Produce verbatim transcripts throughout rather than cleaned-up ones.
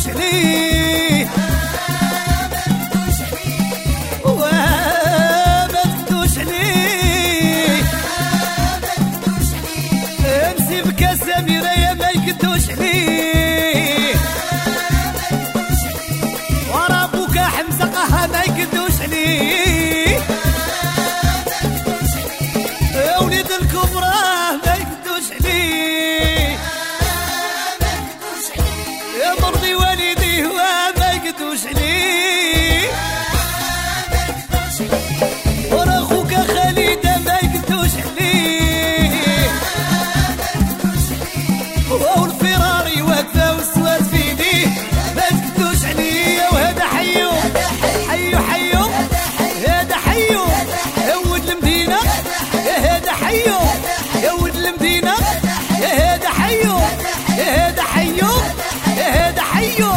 تقدوش عليه وما تقدوش عليه امسي بكاس سميرة يا ما يقدوش عليه ورا بوكا حمزة قها ما يقدوش عليه يا وليد الكبرى ما يقدوش عليه يا مرضي والدي وما يقدوش عليه ورا خوكا خالد ما يقدوش عليه والفراري واقفه والسواد في يديه ما تقدوش عليه وهذا حيو حيو حيو هذا حيو يا ولد المدينه يا هذا حيو يا ولد المدينه يا هذا حيو يا هذا حيو يا هذا حيو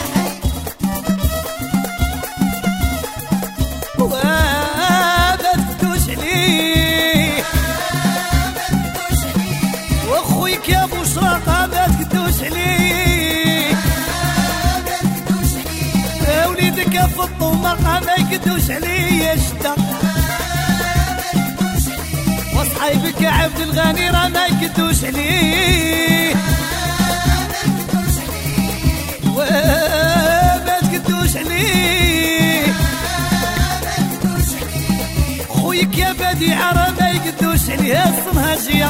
وما تقدوش عليه واخويك يا ابو شراقه ما تقدوش عليه يا وليدك يا فطومه ما يقدوش عليه يا شتا وصحيبك يا عبد الغني راه ما يقدوش عليه وما تقدوش عليه خويك يا بديعة راه ما يقدوش عليه الصنهاجية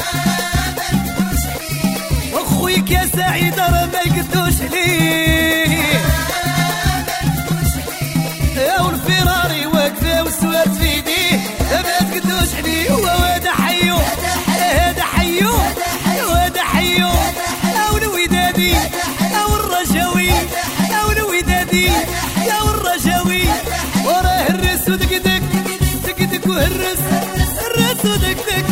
واخويك يا سعيد راه ما يقدوش عليه يا والفراري واقفه والسواد في يديه ما تقدوش عليه وهذا حيو هذا حيو وهذا حيو او الودادي او الرجاوي او الودادي يا الرجاوي وراه الرس ودقدق دقدق وهرس الرس ودقدق